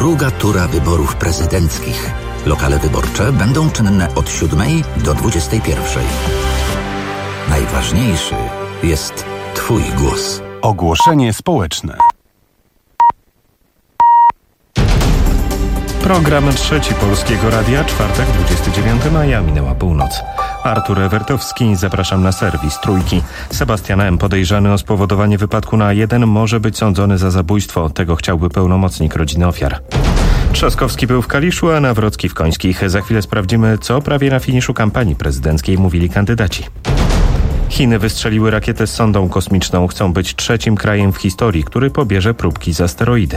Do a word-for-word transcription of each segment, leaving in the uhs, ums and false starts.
druga tura wyborów prezydenckich. Lokale wyborcze będą czynne od siódmej do dwudziestej pierwszej. Najważniejszy jest Twój głos. Ogłoszenie społeczne. Program Trzeci Polskiego Radia, czwartek, dwudziestego dziewiątego maja, minęła północ. Artur Ewertowski, zapraszam na serwis Trójki. Sebastian M., podejrzany o spowodowanie wypadku na A jeden, może być sądzony za zabójstwo. Tego chciałby pełnomocnik rodziny ofiar. Trzaskowski był w Kaliszu, a Nawrocki w Końskich. Za chwilę sprawdzimy, co prawie na finiszu kampanii prezydenckiej mówili kandydaci. Chiny wystrzeliły rakietę z sondą kosmiczną. Chcą być trzecim krajem w historii, który pobierze próbki z asteroidy.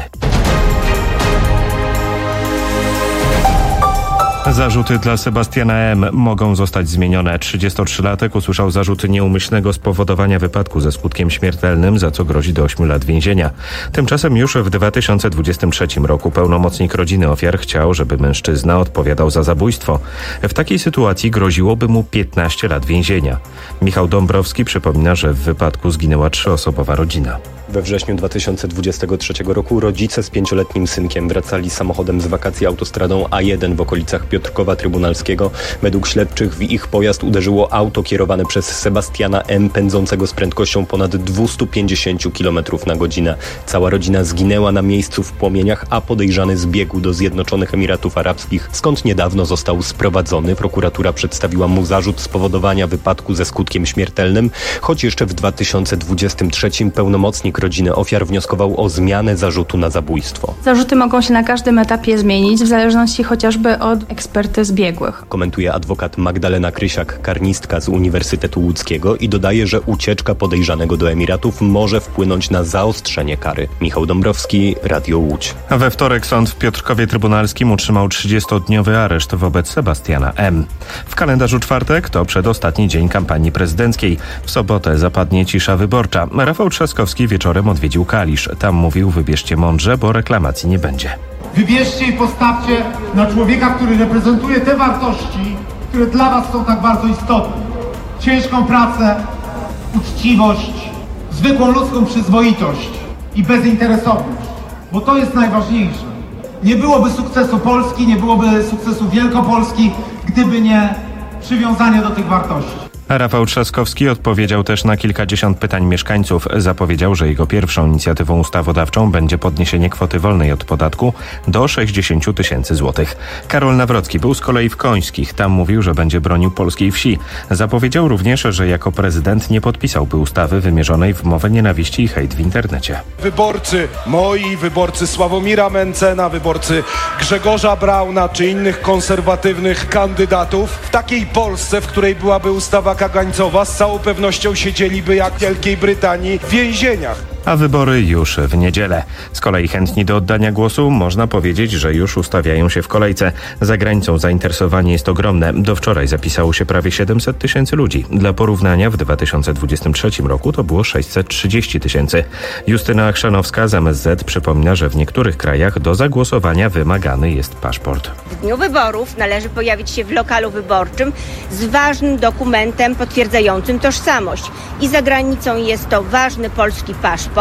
Zarzuty dla Sebastiana M. mogą zostać zmienione. trzydziestotrzylatek usłyszał zarzut nieumyślnego spowodowania wypadku ze skutkiem śmiertelnym, za co grozi do ośmiu lat więzienia. Tymczasem już w dwa tysiące dwudziestym trzecim roku pełnomocnik rodziny ofiar chciał, żeby mężczyzna odpowiadał za zabójstwo. W takiej sytuacji groziłoby mu piętnaście lat więzienia. Michał Dąbrowski przypomina, że w wypadku zginęła trzyosobowa rodzina. We wrześniu dwa tysiące dwudziestego trzeciego roku rodzice z pięcioletnim synkiem wracali samochodem z wakacji autostradą A jeden w okolicach Piotrkowa Trybunalskiego. Według śledczych w ich pojazd uderzyło auto kierowane przez Sebastiana M., pędzącego z prędkością ponad dwieście pięćdziesiąt kilometrów na godzinę. Cała rodzina zginęła na miejscu w płomieniach, a podejrzany zbiegł do Zjednoczonych Emiratów Arabskich, skąd niedawno został sprowadzony. Prokuratura przedstawiła mu zarzut spowodowania wypadku ze skutkiem śmiertelnym, choć jeszcze w dwa tysiące dwudziestym trzecim pełnomocnik rodziny ofiar wnioskował o zmianę zarzutu na zabójstwo. Zarzuty mogą się na każdym etapie zmienić, w zależności chociażby od ekspertyz biegłych. Komentuje adwokat Magdalena Krysiak, karnistka z Uniwersytetu Łódzkiego, i dodaje, że ucieczka podejrzanego do Emiratów może wpłynąć na zaostrzenie kary. Michał Dąbrowski, Radio Łódź. We wtorek sąd w Piotrkowie Trybunalskim utrzymał trzydziestodniowy areszt wobec Sebastiana M. W kalendarzu czwartek to przedostatni dzień kampanii prezydenckiej. W sobotę zapadnie cisza wyborcza. Rafał Trzaskowski wieczorem odwiedził Kalisz. Tam mówił: wybierzcie mądrze, bo reklamacji nie będzie. Wybierzcie i postawcie na człowieka, który reprezentuje te wartości, które dla was są tak bardzo istotne. Ciężką pracę, uczciwość, zwykłą ludzką przyzwoitość i bezinteresowność. Bo to jest najważniejsze. Nie byłoby sukcesu Polski, nie byłoby sukcesu Wielkopolski, gdyby nie przywiązanie do tych wartości. Rafał Trzaskowski odpowiedział też na kilkadziesiąt pytań mieszkańców. Zapowiedział, że jego pierwszą inicjatywą ustawodawczą będzie podniesienie kwoty wolnej od podatku do sześćdziesiąt tysięcy złotych. Karol Nawrocki był z kolei w Końskich. Tam mówił, że będzie bronił polskiej wsi. Zapowiedział również, że jako prezydent nie podpisałby ustawy wymierzonej w mowę nienawiści i hejt w internecie. Wyborcy moi, wyborcy Sławomira Mencena, wyborcy Grzegorza Brauna czy innych konserwatywnych kandydatów w takiej Polsce, w której byłaby ustawa kagańcowa, z całą pewnością siedzieliby jak w Wielkiej Brytanii w więzieniach. A wybory już w niedzielę. Z kolei chętni do oddania głosu można powiedzieć, że już ustawiają się w kolejce. Za granicą zainteresowanie jest ogromne. Do wczoraj zapisało się prawie siedemset tysięcy ludzi. Dla porównania w dwa tysiące dwudziestym trzecim roku to było sześćset trzydzieści tysięcy. Justyna Chrzanowska z M S Z przypomina, że w niektórych krajach do zagłosowania wymagany jest paszport. W dniu wyborów należy pojawić się w lokalu wyborczym z ważnym dokumentem potwierdzającym tożsamość. I za granicą jest to ważny polski paszport,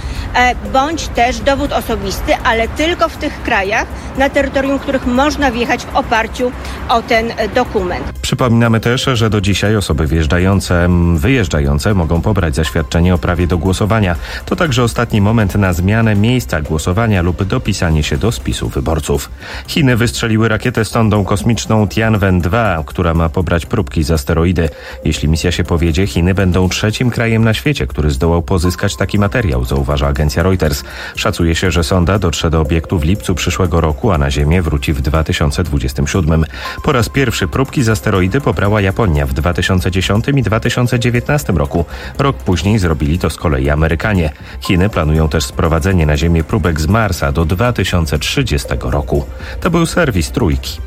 bądź też dowód osobisty, ale tylko w tych krajach, na terytorium których można wjechać w oparciu o ten dokument. Przypominamy też, że do dzisiaj osoby wjeżdżające, wyjeżdżające mogą pobrać zaświadczenie o prawie do głosowania. To także ostatni moment na zmianę miejsca głosowania lub dopisanie się do spisu wyborców. Chiny wystrzeliły rakietę z sondą kosmiczną Tianwen dwa, która ma pobrać próbki z asteroidy. Jeśli misja się powiedzie, Chiny będą trzecim krajem na świecie, który zdołał pozyskać taki materiał, zauważa agencja Reuters. Szacuje się, że sonda dotrze do obiektu w lipcu przyszłego roku, a na Ziemię wróci w dwa tysiące dwudziestym siódmym. Po raz pierwszy próbki z asteroidy pobrała Japonia w dwa tysiące dziesiątym i dwa tysiące dziewiętnastym roku. Rok później zrobili to z kolei Amerykanie. Chiny planują też sprowadzenie na Ziemię próbek z Marsa do dwa tysiące trzydziestego roku. To był serwis Trójki.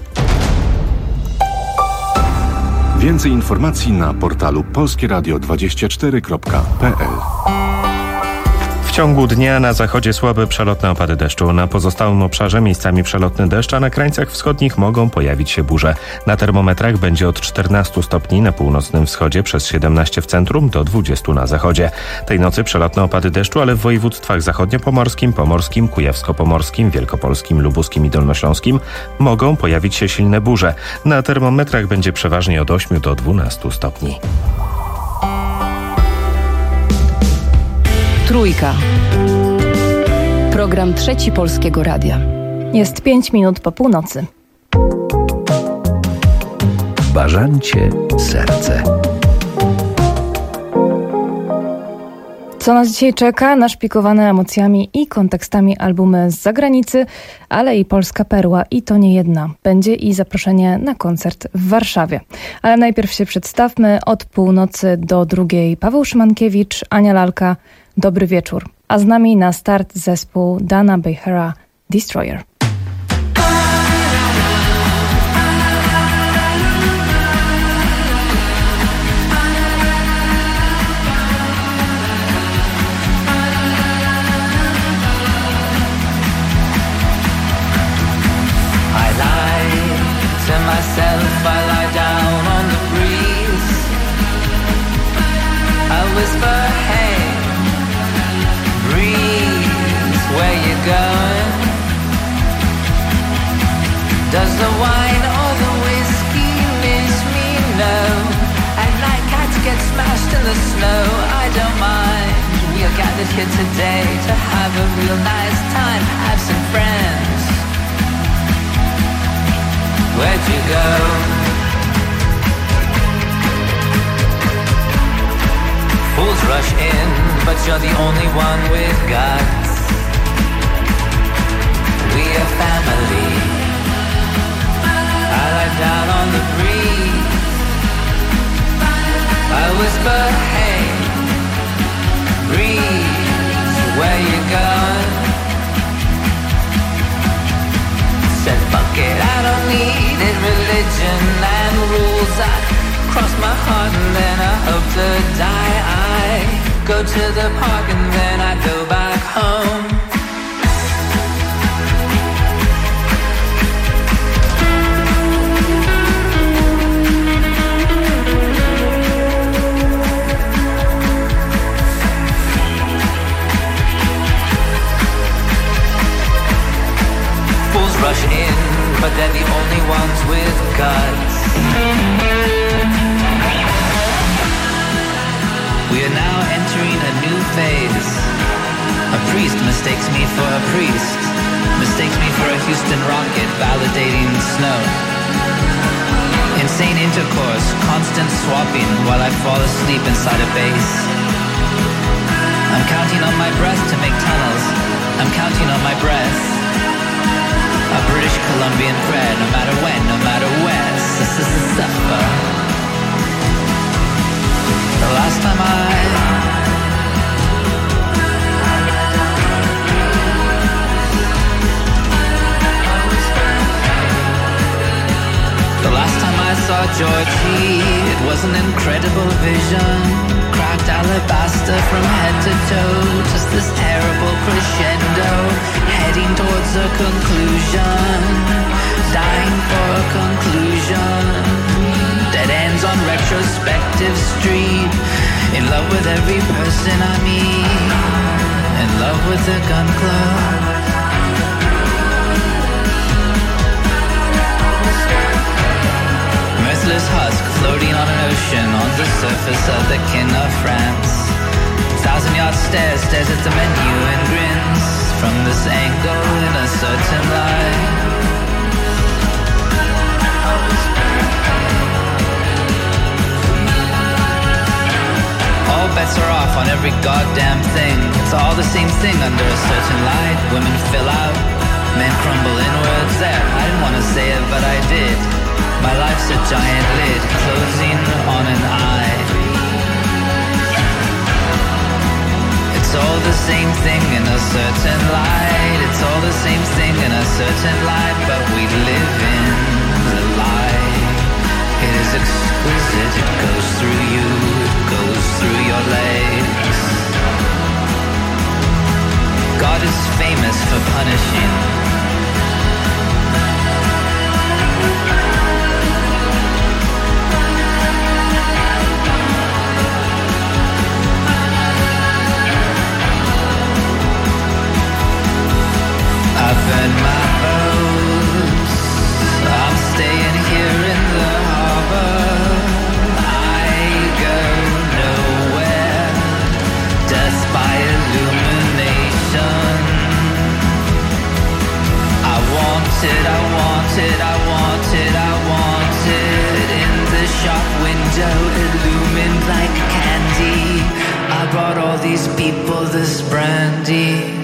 Więcej informacji na portalu polskieradio dwadzieścia cztery kropka p l. ciągu dnia na zachodzie słabe przelotne opady deszczu. Na pozostałym obszarze miejscami przelotny deszcz, a na krańcach wschodnich mogą pojawić się burze. Na termometrach będzie od czternastu stopni na północnym wschodzie, przez siedemnaście w centrum do dwudziestu na zachodzie. Tej nocy przelotne opady deszczu, ale w województwach zachodniopomorskim, pomorskim, kujawsko-pomorskim, wielkopolskim, lubuskim i dolnośląskim mogą pojawić się silne burze. Na termometrach będzie przeważnie od ośmiu do dwunastu stopni. Trójka. Program Trzeci Polskiego Radia. Jest pięć minut po północy. Bażancie serce. Co nas dzisiaj czeka? Naszpikowane emocjami i kontekstami albumy z zagranicy, ale i polska perła, i to nie jedna. Będzie i zaproszenie na koncert w Warszawie. Ale najpierw się przedstawmy. Od północy do drugiej Paweł Szymankiewicz, Ania Lalka. Dobry wieczór. A z nami na start zespół Dana Behera, Destroyer. Myself, I lie down on the breeze. I whisper, hey, breeze, where you going? Does the wine or the whiskey miss me? No. At night cats get smashed in the snow. I don't mind. We are gathered here today to have a real nice time. Have some friends. Where'd you go? Fools rush in, but you're the only one with guts. We are family. I lie down on the breeze. I whisper, hey, breeze, where you going? Said fuck it, I don't need it, religion and rules. I cross my heart and then I hope to die. I go to the park and then I go back home. Fools rush in, but they're the only ones with guts. We are now entering a new phase. A priest mistakes me for a priest, mistakes me for a Houston rocket validating snow. Insane intercourse, constant swapping while I fall asleep inside a base. I'm counting on my breath to make tunnels. I'm counting on my breath. A British Columbian prayer, no matter when, no matter where. Suffer. The last time I The last time I saw Georgie, it was an incredible vision. Cracked alabaster from head to toe, just this terrible crescendo, heading towards a conclusion, dying for a conclusion. Dead ends on retrospective street, in love with every person I meet, in love with the gun club. Merciless husk floating on an ocean on the surface of the kin of France. Thousand yard stare stares at the menu and grins from this angle in a certain light. All bets are off on every goddamn thing. It's all the same thing under a certain light. Women fill out, men crumble inwards. There, I didn't want to say it, but I did. My life's a giant lid, closing on an eye. It's all the same thing in a certain light. It's all the same thing in a certain light, but we live in the light. It is exquisite, it goes through you, it goes through your legs. wanted, I wanted, I wanted, I wanted. In the shop window, illumined like candy, I brought all these people this brandy.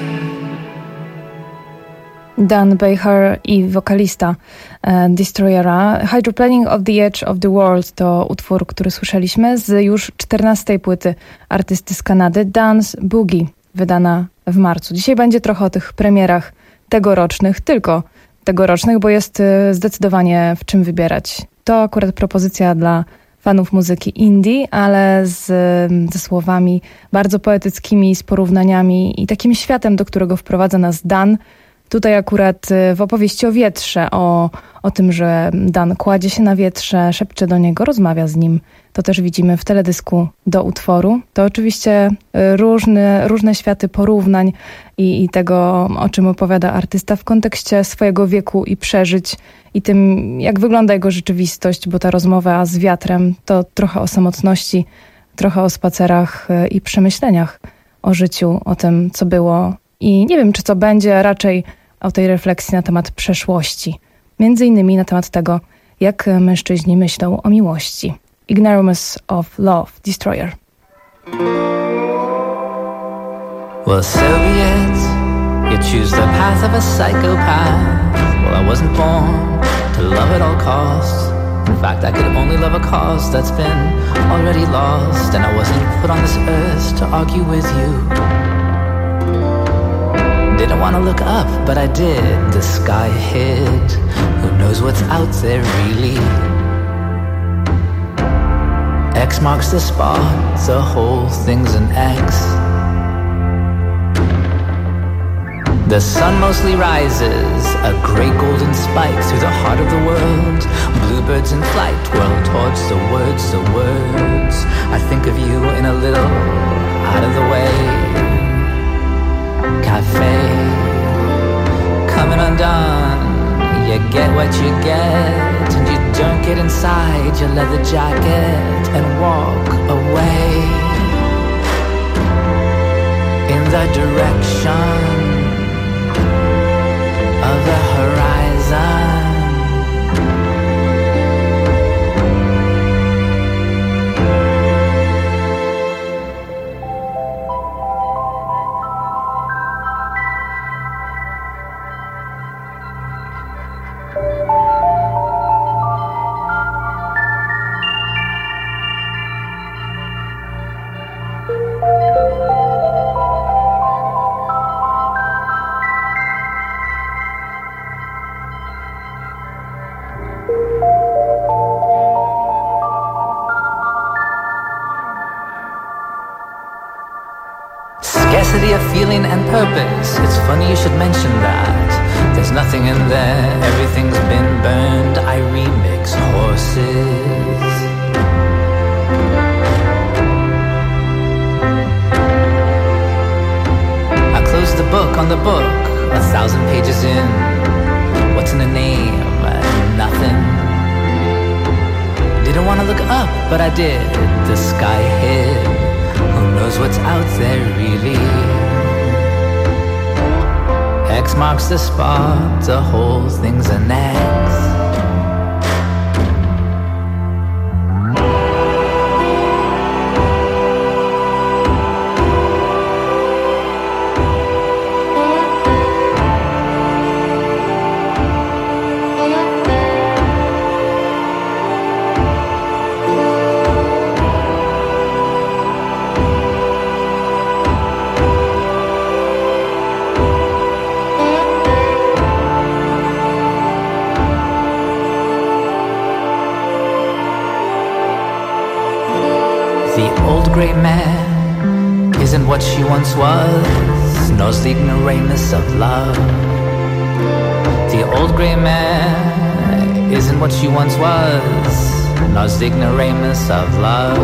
Dan Beyer i wokalista e, Destroyera. Hydroplaning of the Edge of the World to utwór, który słyszeliśmy z już czternastej płyty artysty z Kanady Dance Boogie, wydana w marcu. Dzisiaj będzie trochę o tych premierach tegorocznych, tylko tegorocznych, bo jest e, zdecydowanie w czym wybierać. To akurat propozycja dla fanów muzyki indie, ale z, ze słowami bardzo poetyckimi, z porównaniami i takim światem, do którego wprowadza nas Dan. Tutaj akurat w opowieści o wietrze, o, o tym, że Dan kładzie się na wietrze, szepcze do niego, rozmawia z nim. To też widzimy w teledysku do utworu. To oczywiście różne, różne światy porównań i, i tego, o czym opowiada artysta w kontekście swojego wieku i przeżyć i tym, jak wygląda jego rzeczywistość, bo ta rozmowa z wiatrem to trochę o samotności, trochę o spacerach i przemyśleniach o życiu, o tym, co było i nie wiem, czy co będzie, a raczej o tej refleksji na temat przeszłości. Między innymi na temat tego, jak mężczyźni myślą o miłości. Ignoramus of Love, Destroyer. Well, Soviets, you choose the path of a psychopath. Well, I wasn't born to love at all costs. In fact, I could only love a cause that's been already lost. And I wasn't put on this earth to argue with you. Didn't want to look up, but I did. The sky hid. Who knows what's out there really? X marks the spot. The whole thing's an X. The sun mostly rises, a grey golden spike through the heart of the world. Bluebirds in flight whirl towards the words, the words. I think of you in a little out of the way cafe, coming undone. You get what you get, and you don't get inside your leather jacket and walk away in the direction of the horizon. Scarcity of feeling and purpose. It's funny you should mention that. There's nothing in there, everything's been burned. I remix horses. I close the book on the book, a thousand pages in. What's in a name? Nothing. Didn't want to look up, but I did. The sky hid. Who knows what's out there really? X marks the spot, the whole thing's an X. Great man isn't what she once was, nor the ignoramus of love. The old grey man isn't what she once was, nor the ignoramus of love.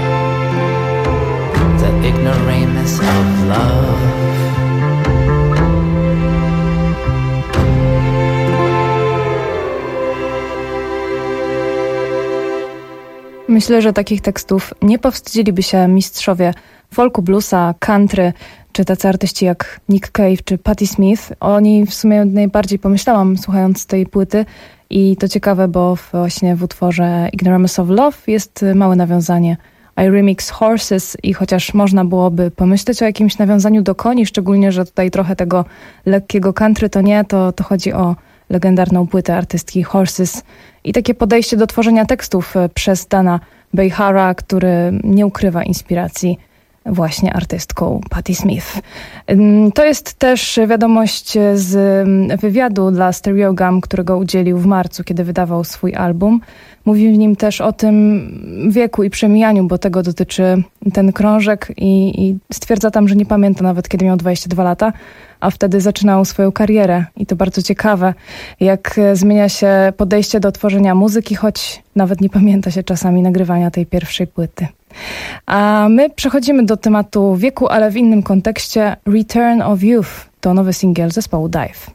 The ignoramus of love. Myślę, że takich tekstów nie powstydziliby się mistrzowie folku, bluesa, country czy tacy artyści jak Nick Cave czy Patti Smith. Oni w sumie najbardziej pomyślałam, słuchając tej płyty. I to ciekawe, bo właśnie w utworze Ignoramus of Love jest małe nawiązanie I Remix Horses i chociaż można byłoby pomyśleć o jakimś nawiązaniu do koni, szczególnie, że tutaj trochę tego lekkiego country to nie, to, to chodzi o legendarną płytę artystki Horses i takie podejście do tworzenia tekstów przez Dana Behara, który nie ukrywa inspiracji właśnie artystką Patti Smith. To jest też wiadomość z wywiadu dla Stereogum, którego udzielił w marcu, kiedy wydawał swój album. Mówi w nim też o tym wieku i przemijaniu, bo tego dotyczy ten krążek i, i stwierdza tam, że nie pamięta nawet, kiedy miał dwadzieścia dwa lata, a wtedy zaczynał swoją karierę. I to bardzo ciekawe, jak zmienia się podejście do tworzenia muzyki, choć nawet nie pamięta się czasami nagrywania tej pierwszej płyty. A my przechodzimy do tematu wieku, ale w innym kontekście. Return of Youth to nowy singiel zespołu Dive.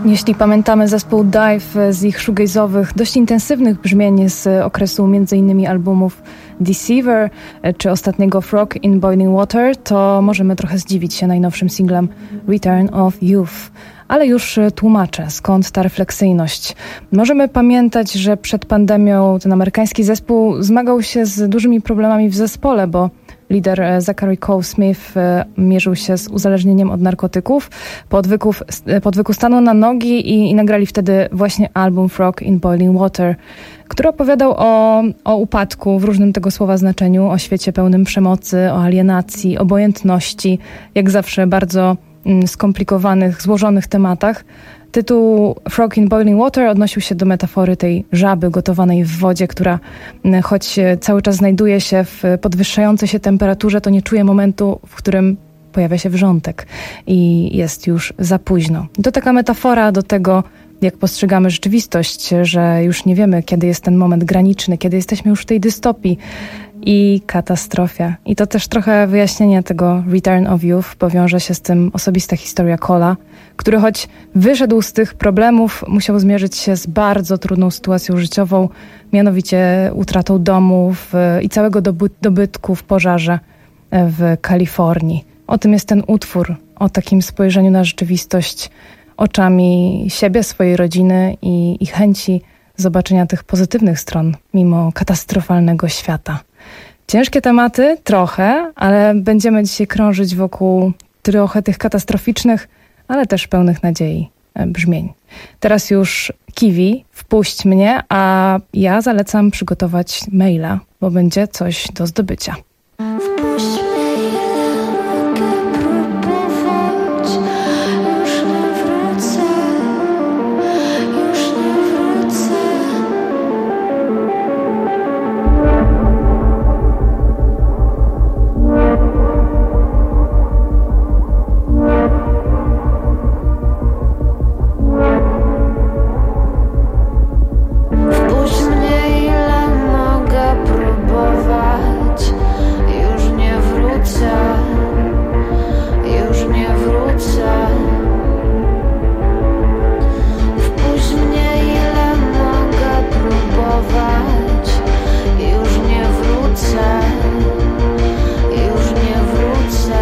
Jeśli pamiętamy zespół Dive z ich shoegaze'owych, dość intensywnych brzmień z okresu m.in. albumów Deceiver czy ostatniego Frog in Boiling Water, to możemy trochę zdziwić się najnowszym singlem Return of Youth. Ale już tłumaczę, skąd ta refleksyjność. Możemy pamiętać, że przed pandemią ten amerykański zespół zmagał się z dużymi problemami w zespole, bo lider Zachary Cole-Smith mierzył się z uzależnieniem od narkotyków. Po odwyku, po odwyku stanął na nogi i, i nagrali wtedy właśnie album Frog in Boiling Water, który opowiadał o, o upadku w różnym tego słowa znaczeniu, o świecie pełnym przemocy, o alienacji, obojętności, jak zawsze bardzo skomplikowanych, złożonych tematach. Tytuł Frog in Boiling Water odnosił się do metafory tej żaby gotowanej w wodzie, która choć cały czas znajduje się w podwyższającej się temperaturze, to nie czuje momentu, w którym pojawia się wrzątek i jest już za późno. To taka metafora do tego, jak postrzegamy rzeczywistość, że już nie wiemy, kiedy jest ten moment graniczny, kiedy jesteśmy już w tej dystopii i katastrofie. I to też trochę wyjaśnienie tego Return of Youth, bo wiąże się z tym osobista historia Cola, który choć wyszedł z tych problemów, musiał zmierzyć się z bardzo trudną sytuacją życiową, mianowicie utratą domów i całego doby- dobytku w pożarze w Kalifornii. O tym jest ten utwór, o takim spojrzeniu na rzeczywistość oczami siebie, swojej rodziny i, i chęci zobaczenia tych pozytywnych stron mimo katastrofalnego świata. Ciężkie tematy, trochę, ale będziemy dzisiaj krążyć wokół trochę tych katastroficznych, ale też pełnych nadziei brzmień. Teraz już Kiwi, Wpuść mnie, a ja zalecam przygotować maila, bo będzie coś do zdobycia. Wpuść mnie, ile mogę próbować, już nie wrócę, już nie wrócę. Wpuść mnie, ile mogę próbować, już nie wrócę, już nie wrócę. Wpuść mnie, ile mogę próbować, już nie wrócę, już nie wrócę.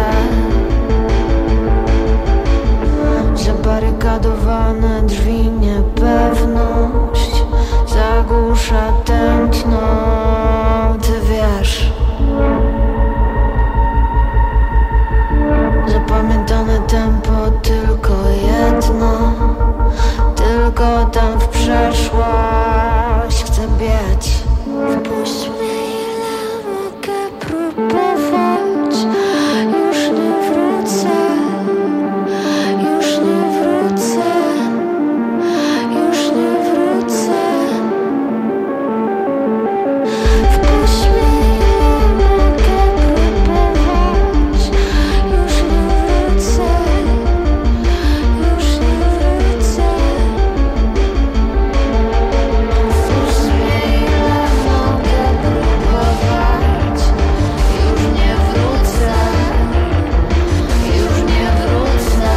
Zabarykadowane drzwi, niepewność zagłusza tętno, ty wiesz. Zapamiętane tempo, tylko jedno, tylko tam w przeszłość chcę biec. Wpuść mnie, ile mogę próbować, już nie wrócę, już nie wrócę, już nie wrócę. Wpuść mnie, ile mogę próbować, już nie wrócę, już nie wrócę. Wpuść mnie, ile mogę próbować, już nie wrócę, już nie wrócę.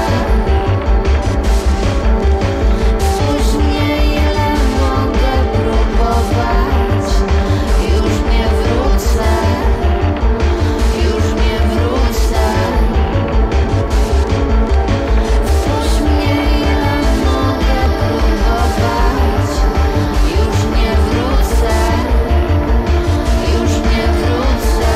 Wpuść mnie, ile mogę próbować, już nie wrócę, już nie wrócę. Wpuść mnie, ile mogę próbować, już nie wrócę, już nie wrócę.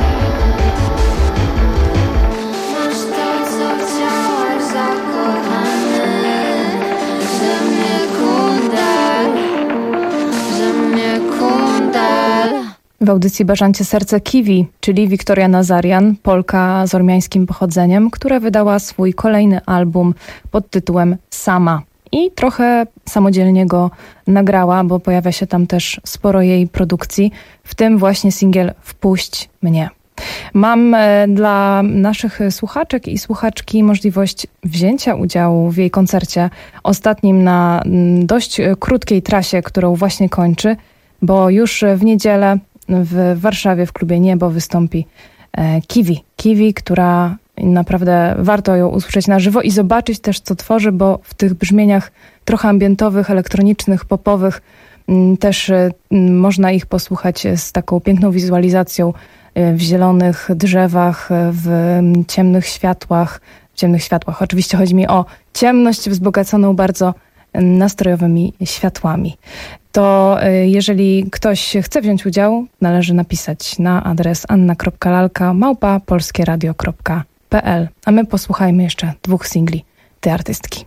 Masz to, co chciałeś, zakochany, że mnie kundel, że mnie kundel. W audycji Bażancie Serce Kiwi, czyli Wiktoria Nazarian, Polka z ormiańskim pochodzeniem, która wydała swój kolejny album pod tytułem Sama. I trochę samodzielnie go nagrała, bo pojawia się tam też sporo jej produkcji, w tym właśnie singiel Wpuść mnie. Mam e, dla naszych słuchaczek i słuchaczki możliwość wzięcia udziału w jej koncercie, ostatnim na mm, dość krótkiej trasie, którą właśnie kończy, bo już w niedzielę w Warszawie w klubie Niebo wystąpi e, Kiwi. Kiwi, która i naprawdę warto ją usłyszeć na żywo i zobaczyć też, co tworzy, bo w tych brzmieniach trochę ambientowych, elektronicznych, popowych też można ich posłuchać z taką piękną wizualizacją w zielonych drzewach, w ciemnych światłach, w ciemnych światłach. Oczywiście chodzi mi o ciemność wzbogaconą bardzo nastrojowymi światłami. To jeżeli ktoś chce wziąć udział, należy napisać na adres anna kropka lalka małpa polskieradio kropka p l. A my posłuchajmy jeszcze dwóch singli tej artystki.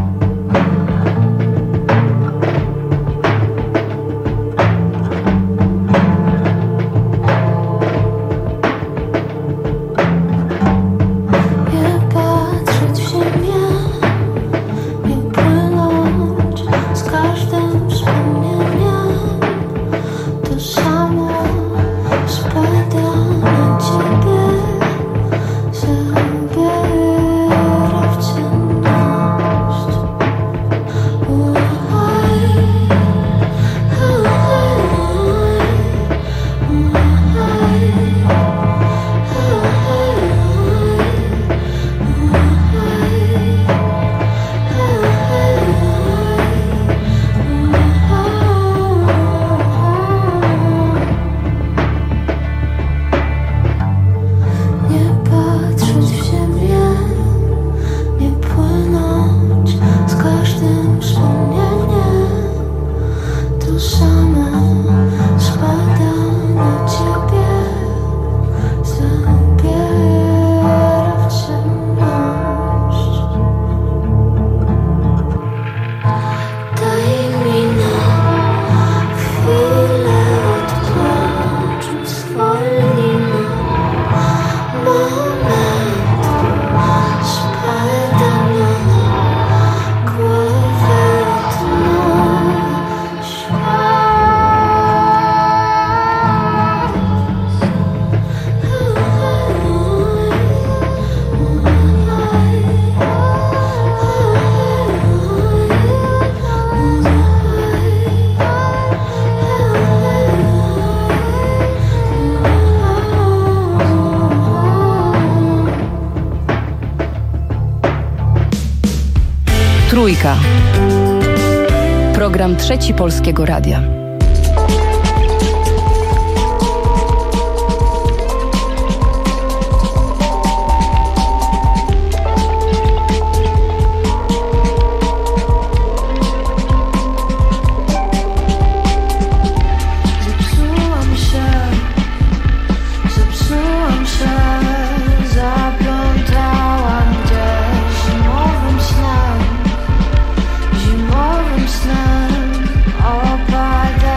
Trójka. Program Trzeci Polskiego Radia. Zimowym snem opada.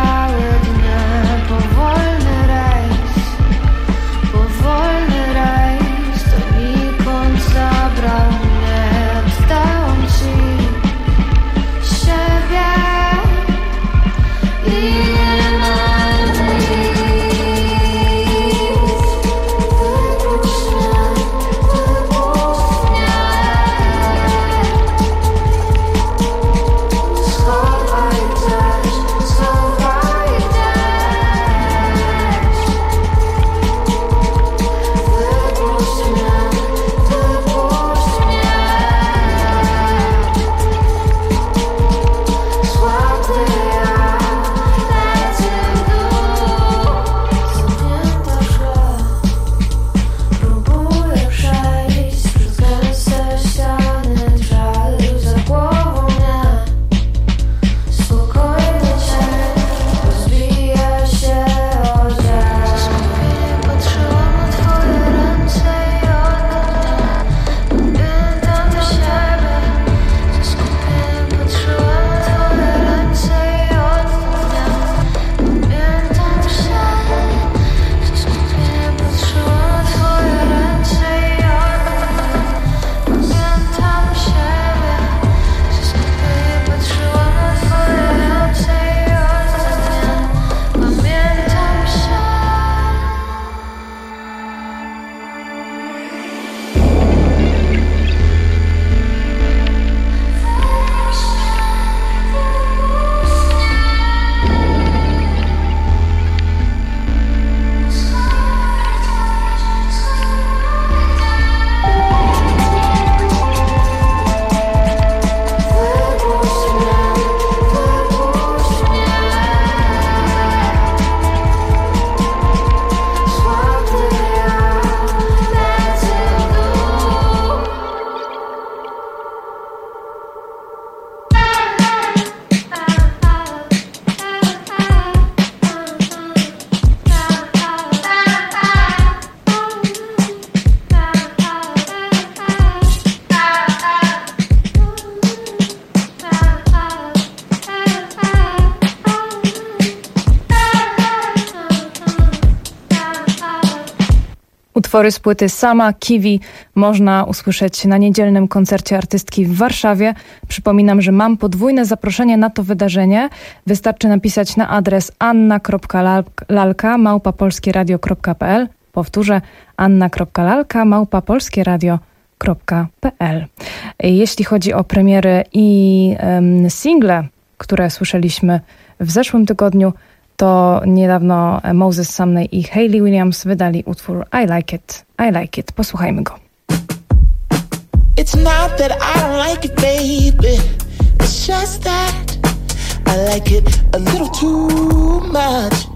Utwory z płyty Sama Kiwi można usłyszeć na niedzielnym koncercie artystki w Warszawie. Przypominam, że mam podwójne zaproszenie na to wydarzenie. Wystarczy napisać na adres anna kropka lalka małpa polskieradio kropka p l. Powtórzę, anna kropka lalka małpa polskieradio kropka p l. Jeśli chodzi o premiery i um, single, które słyszeliśmy w zeszłym tygodniu, to niedawno Moses Sumney i Hayley Williams wydali utwór I Like It, I Like It. Posłuchajmy go. It's not that I don't like it, baby. It's just that I like it a little too much.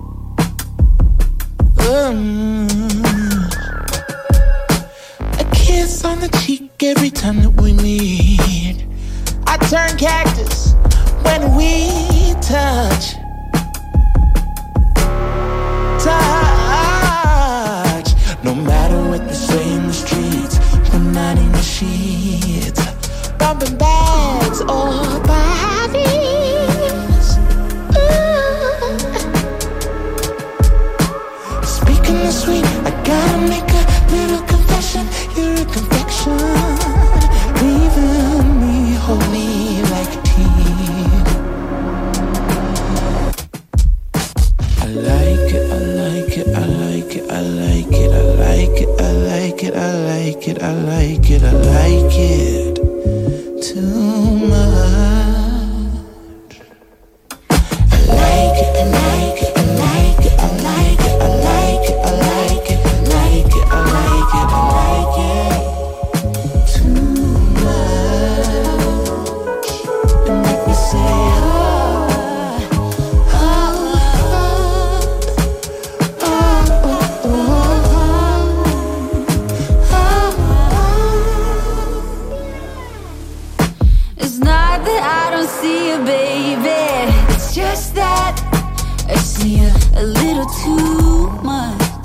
Um, a kiss on the cheek every time that we meet. I turn cactus when we touch. Touch. No matter what they say in the streets, we're not in the sheets. Bumping bags or bodies. Ooh. Speaking the sweet, I gotta make a little confession. You're a confection, leaving me holy like a teen. I like it, I like it, I like it, I like it, I like it, I like it, I like it, I like it, I like it too much. I like it, I like it, I like it, I like it, I like it, I like it, I like it, I like it, I like it too much. It make me say, a little too much.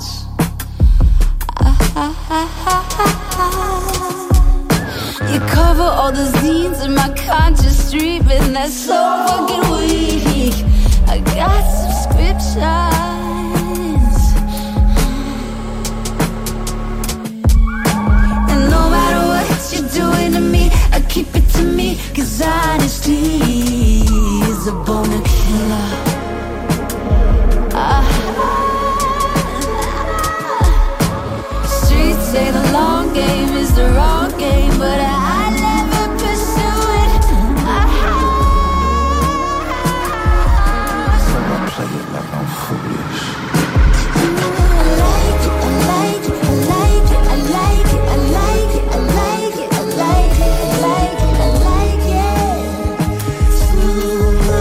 You cover all the scenes in my conscious stream, and that's so fucking weak. I got subscriptions, and no matter what you're doing to me, I keep it to me, 'cause honesty is a boner killer. Streets say the long game is the wrong game, but I never pursue it. So I play it like I'm foolish. I like it, I like it, I like it, I like it, I like it, I like it, I like it, I like it, I like it too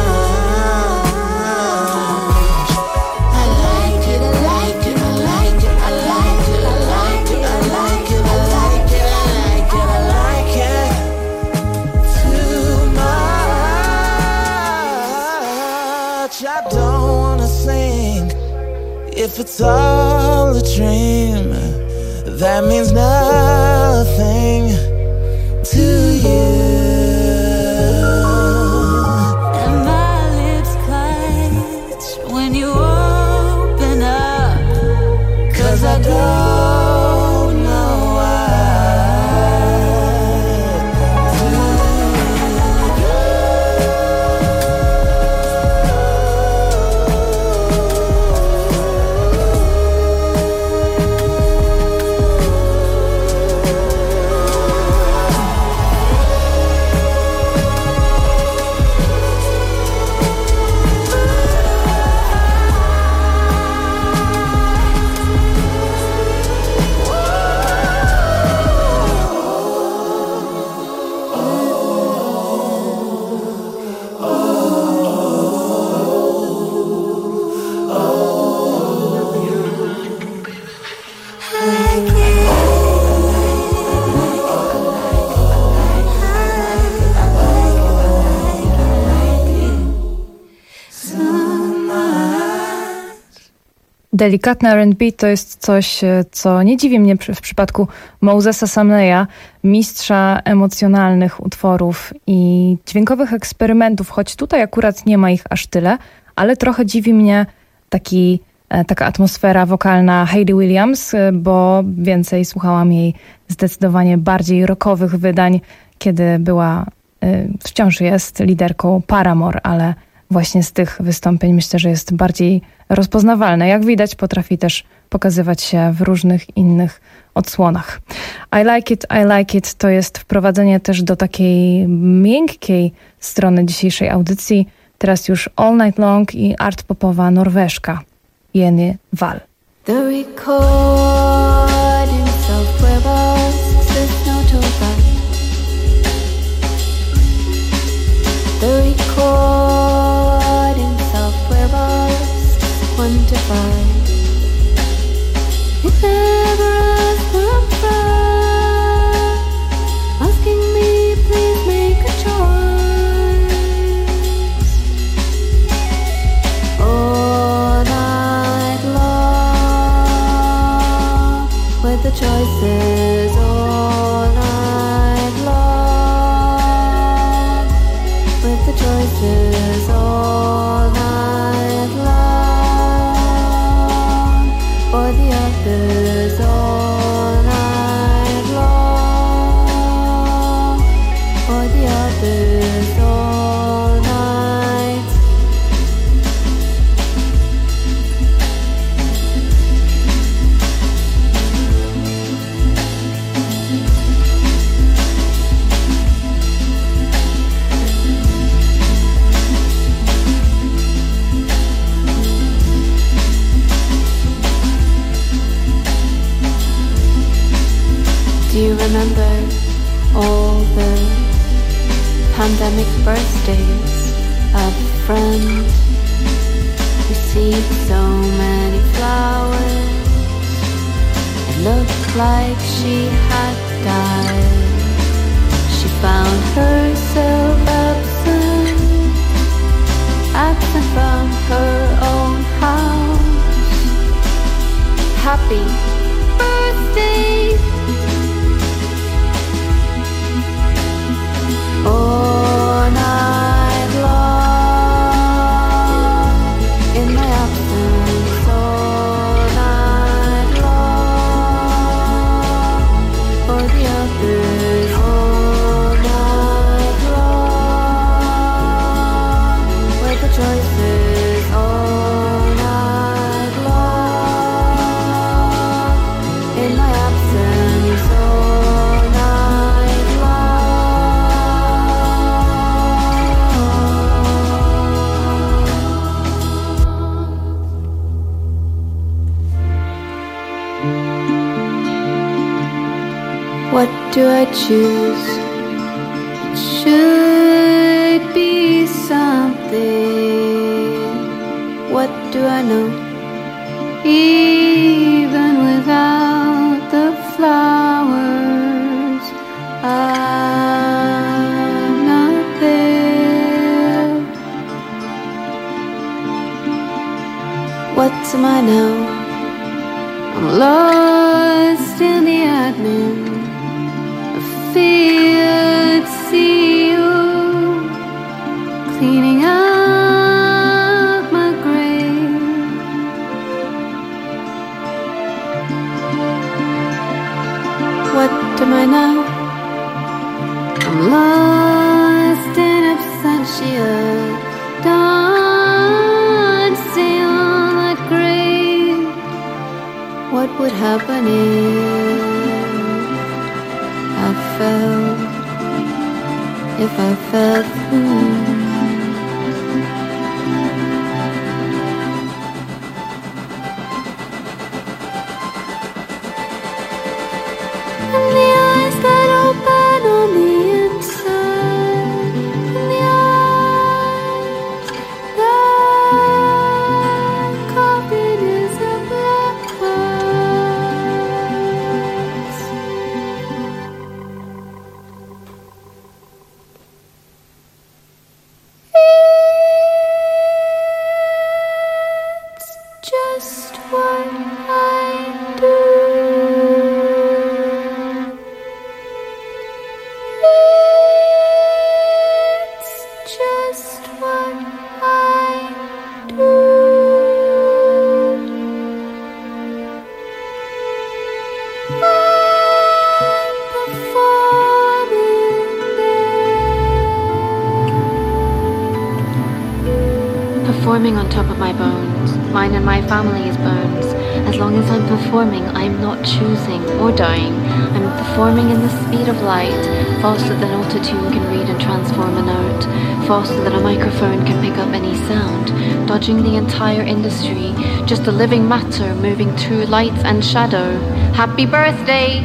much. I like it, I like it, I like it, I like it, I like it, I like it, I like it, I like it, I like it too much. I don't wanna sing if it's all a dream. That means nothing to you. And my lips clutch when you open up, 'cause I don't know what to do. Delikatne R and B to jest coś, co nie dziwi mnie w przypadku Mosesa Sumneya, mistrza emocjonalnych utworów i dźwiękowych eksperymentów, choć tutaj akurat nie ma ich aż tyle, ale trochę dziwi mnie taki e, taka atmosfera wokalna Hayley Williams, e, bo więcej słuchałam jej zdecydowanie bardziej rockowych wydań, kiedy była, e, wciąż jest liderką Paramore, ale właśnie z tych wystąpień myślę, że jest bardziej rozpoznawalne. Jak widać, potrafi też pokazywać się w różnych innych odsłonach. I Like It, I Like It to jest wprowadzenie też do takiej miękkiej strony dzisiejszej audycji. Teraz już All Night Long i art popowa Norweżka Jenny Wall. The recording software box says no to that. The recording software box quantified. It never asked for a price, asking me please make a choice. All night long with the choices. All night long with the choices. All night long for the others. All night long for the others. All night. Do you remember all the pandemic birthdays of a friend? Received so many flowers. It looked like she had died. She found herself absent, absent from her own house. Happy birthday. All night long in my absence. All night long for the others. All night long with the choices. All night long in my absence. All night long. What do I choose? It should be something. What do I know? Even without the flowers, I'm not there. What am I now? I'm lost in the admin. Field C E O, cleaning up my grave. What am I now? I'm lost in absentia, dancing on that grave. What would happen if I fell, if I fell through? And the eyes that open on the inside, and the eyes that copied is a black box. performing on top of my bones. Mine and my family's bones. As long as I'm performing, I'm not choosing or dying. I'm performing in the speed of light, faster than autotune can read and transform a note, faster than a microphone can pick up any sound, dodging the entire industry, just a living matter moving through light and shadow. Happy birthday!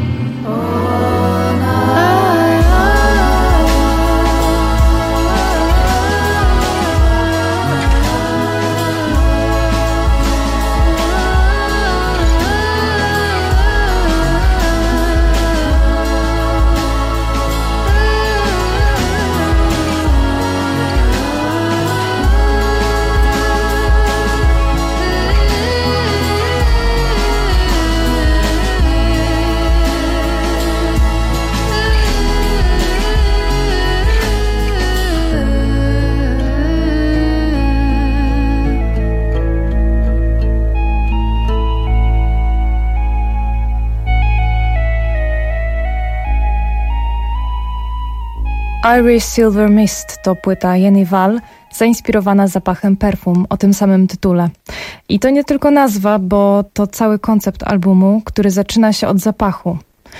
Irish Silver Mist to płyta Jenny Val, zainspirowana zapachem perfum o tym samym tytule. I to nie tylko nazwa, bo to cały koncept albumu, który zaczyna się od zapachu.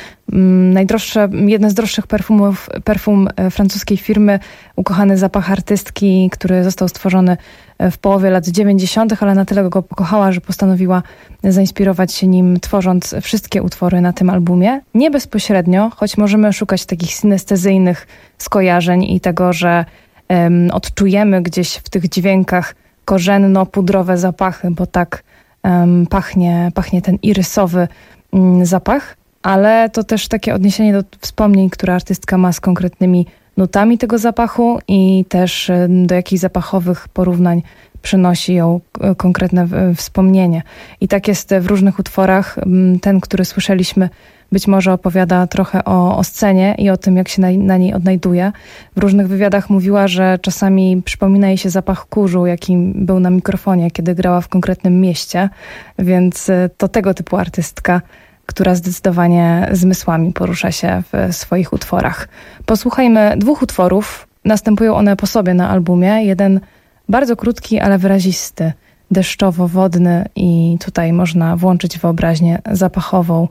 Najdroższe, jedne z droższych perfumów, perfum francuskiej firmy, ukochany zapach artystki, który został stworzony w połowie lat dziewięćdziesiątych, ale na tyle go pokochała, że postanowiła zainspirować się nim, tworząc wszystkie utwory na tym albumie. Nie bezpośrednio, choć możemy szukać takich synestezyjnych skojarzeń i tego, że um, odczujemy gdzieś w tych dźwiękach korzenno-pudrowe zapachy, bo tak um, pachnie, pachnie ten irysowy um, zapach. Ale to też takie odniesienie do wspomnień, które artystka ma z konkretnymi nutami tego zapachu i też do jakich zapachowych porównań przynosi ją konkretne wspomnienie. I tak jest w różnych utworach. Ten, który słyszeliśmy, być może opowiada trochę o, o scenie i o tym, jak się na, na niej odnajduje. W różnych wywiadach mówiła, że czasami przypomina jej się zapach kurzu, jaki był na mikrofonie, kiedy grała w konkretnym mieście, więc to tego typu artystka, która zdecydowanie zmysłami porusza się w swoich utworach. Posłuchajmy dwóch utworów. Następują one po sobie na albumie. Jeden bardzo krótki, ale wyrazisty, deszczowo-wodny i tutaj można włączyć wyobraźnię zapachową,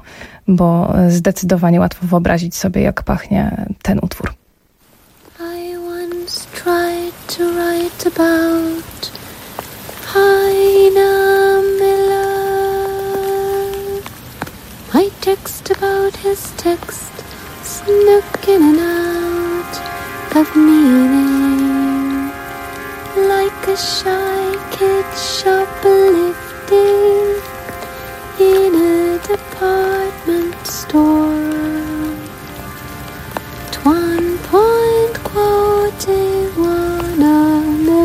bo zdecydowanie łatwo wyobrazić sobie, jak pachnie ten utwór. I once tried to write about Heiner Miller. I text about his text, snook in and out of meaning, like a shy kid shoplifting in a department store. At one point quoting one of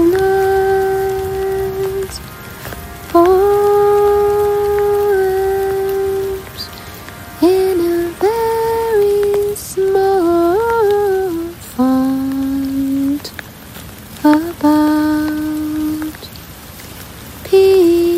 Miller's poems in a very small font about peace.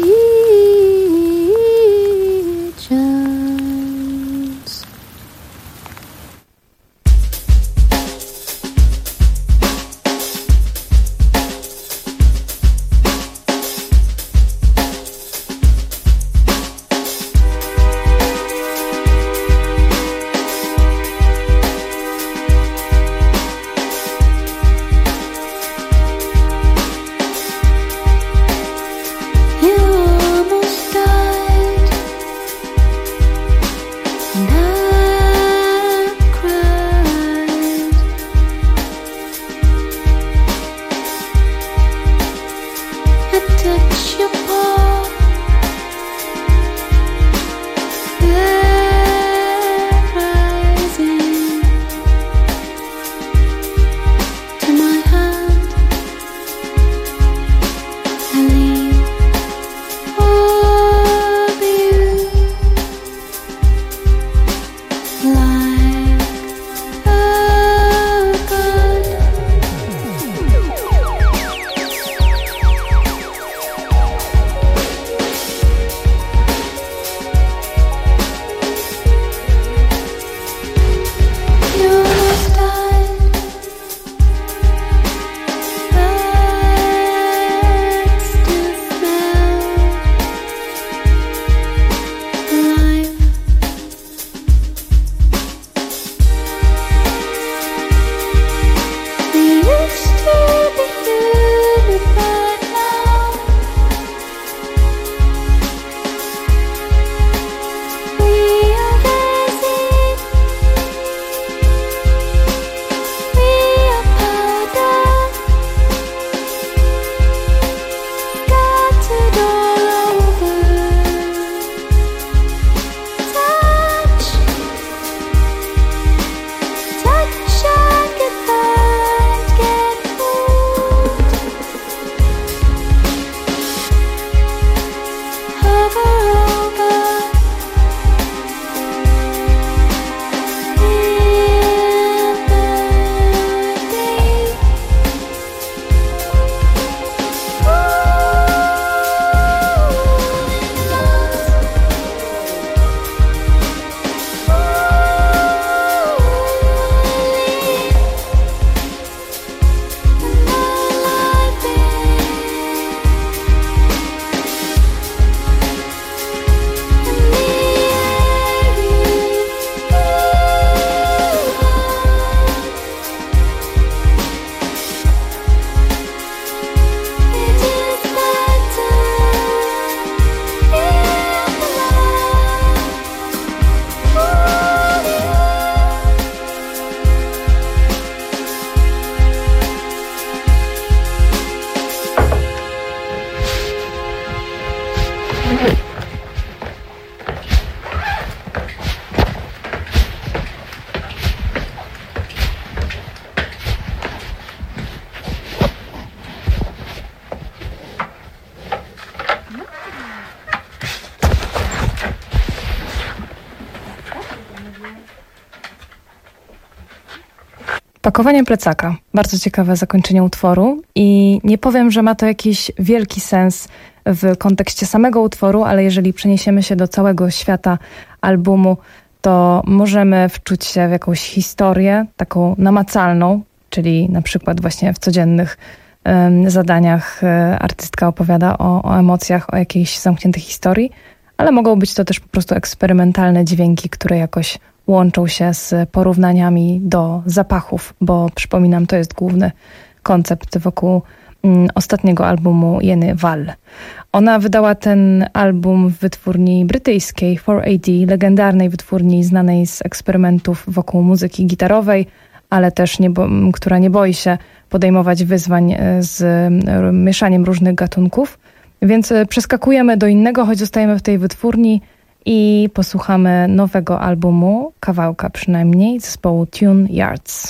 Pakowanie plecaka. Bardzo ciekawe zakończenie utworu i nie powiem, że ma to jakiś wielki sens w kontekście samego utworu, ale jeżeli przeniesiemy się do całego świata albumu, to możemy wczuć się w jakąś historię taką namacalną, czyli na przykład właśnie w codziennych um, zadaniach um, artystka opowiada o, o emocjach, o jakiejś zamkniętej historii, ale mogą być to też po prostu eksperymentalne dźwięki, które jakoś łączą się z porównaniami do zapachów, bo przypominam, to jest główny koncept wokół um, ostatniego albumu Jenny Wall. Ona wydała ten album w wytwórni brytyjskiej four A D, legendarnej wytwórni znanej z eksperymentów wokół muzyki gitarowej, ale też nie bo, która nie boi się podejmować wyzwań z mieszaniem różnych gatunków. Więc przeskakujemy do innego, choć zostajemy w tej wytwórni i posłuchamy nowego albumu, kawałka przynajmniej, zespołu Tune Yards.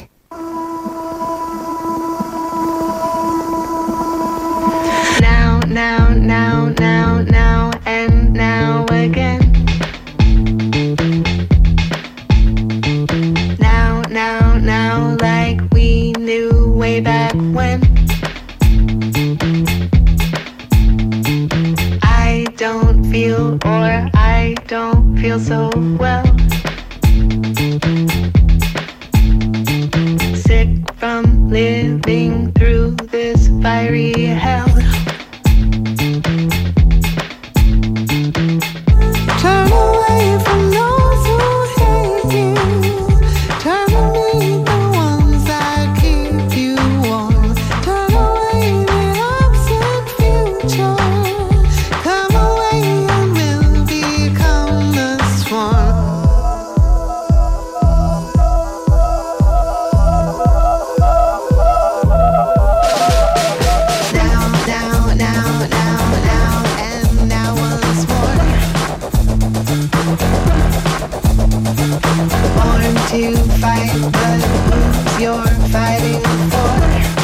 Now, now, now, now, now, and now again. Now, now, now, like we knew way back when. I don't feel, or I don't feel so well. Sick from living through this fiery hell. Turn away from those who hate you. Turn to me, the ones that keep you warm. Turn away the absent future. Come away and we'll become the swarm. Now, now, now, now, now, and now once more. Born to fight, but who's you're fighting for?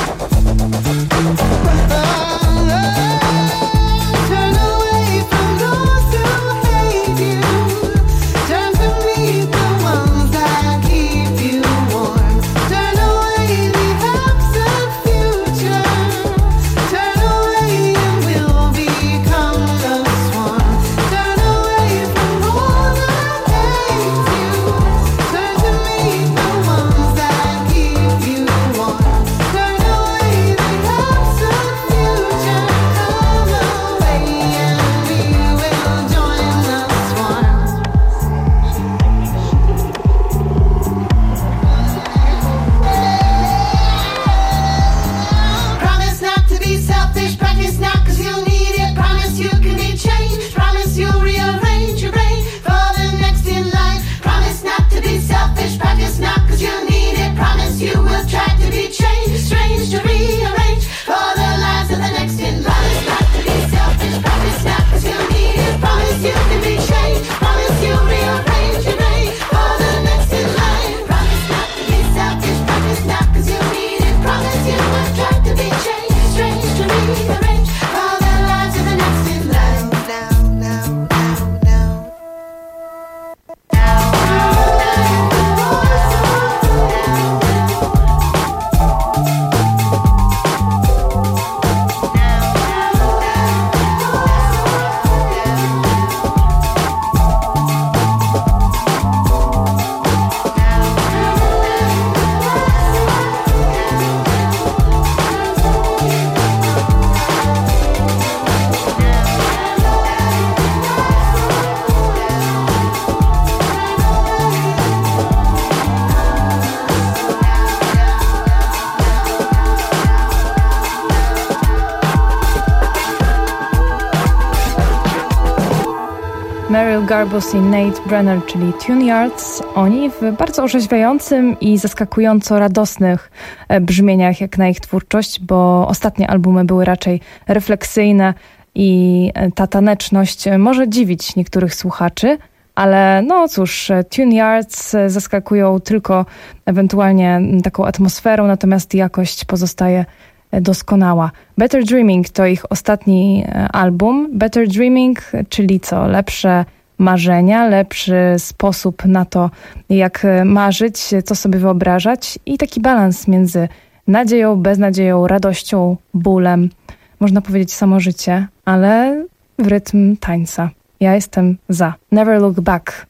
Turn away from those who hate you. Turn to me, the ones that keep you warm. Turn away the absent future. Turn away and we'll become the swarm. Turn away from all that hates you. Turn to me, the ones that keep you warm. Turn away the absent future. Come away and we will join the swarm. Promise not to be selfish, practice not cause you'll need it. Promise you can be changed, promise you'll rearrange your brain for the next in line. Promise not to be selfish, practice not cause you'll need it. Promise you will try to be changed, strange to rearrange for the lives of the next in line. Promise not to be selfish, practice not cause you'll need it. Promise you can be changed, promise you'll rearrange your brain for the next in line. Promise not to be selfish, practice not cause you'll need it. Promise you will try to be changed, strange to rearrange for the lives of the next in line. Now, now, now, now. Meryl Garbus i Nate Brenner, czyli Tune Yards. Oni w bardzo orzeźwiającym i zaskakująco radosnych brzmieniach jak na ich twórczość, bo ostatnie albumy były raczej refleksyjne i ta taneczność może dziwić niektórych słuchaczy, ale no cóż, Tune Yards zaskakują tylko ewentualnie taką atmosferą, natomiast jakość pozostaje doskonała. Better Dreaming to ich ostatni album. Better Dreaming, czyli co? Lepsze marzenia, lepszy sposób na to, jak marzyć, co sobie wyobrażać i taki balans między nadzieją, beznadzieją, radością, bólem. Można powiedzieć samo życie, ale w rytm tańca. Ja jestem za. Never Look Back.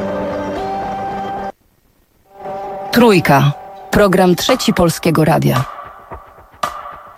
Trójka. Program Trzeci Polskiego Radia.